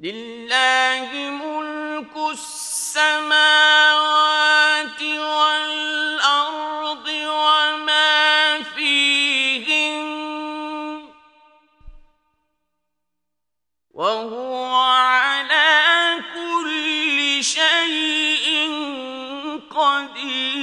لله ملك السماوات والأرض وما فيهن وهو على كل شيء قدير.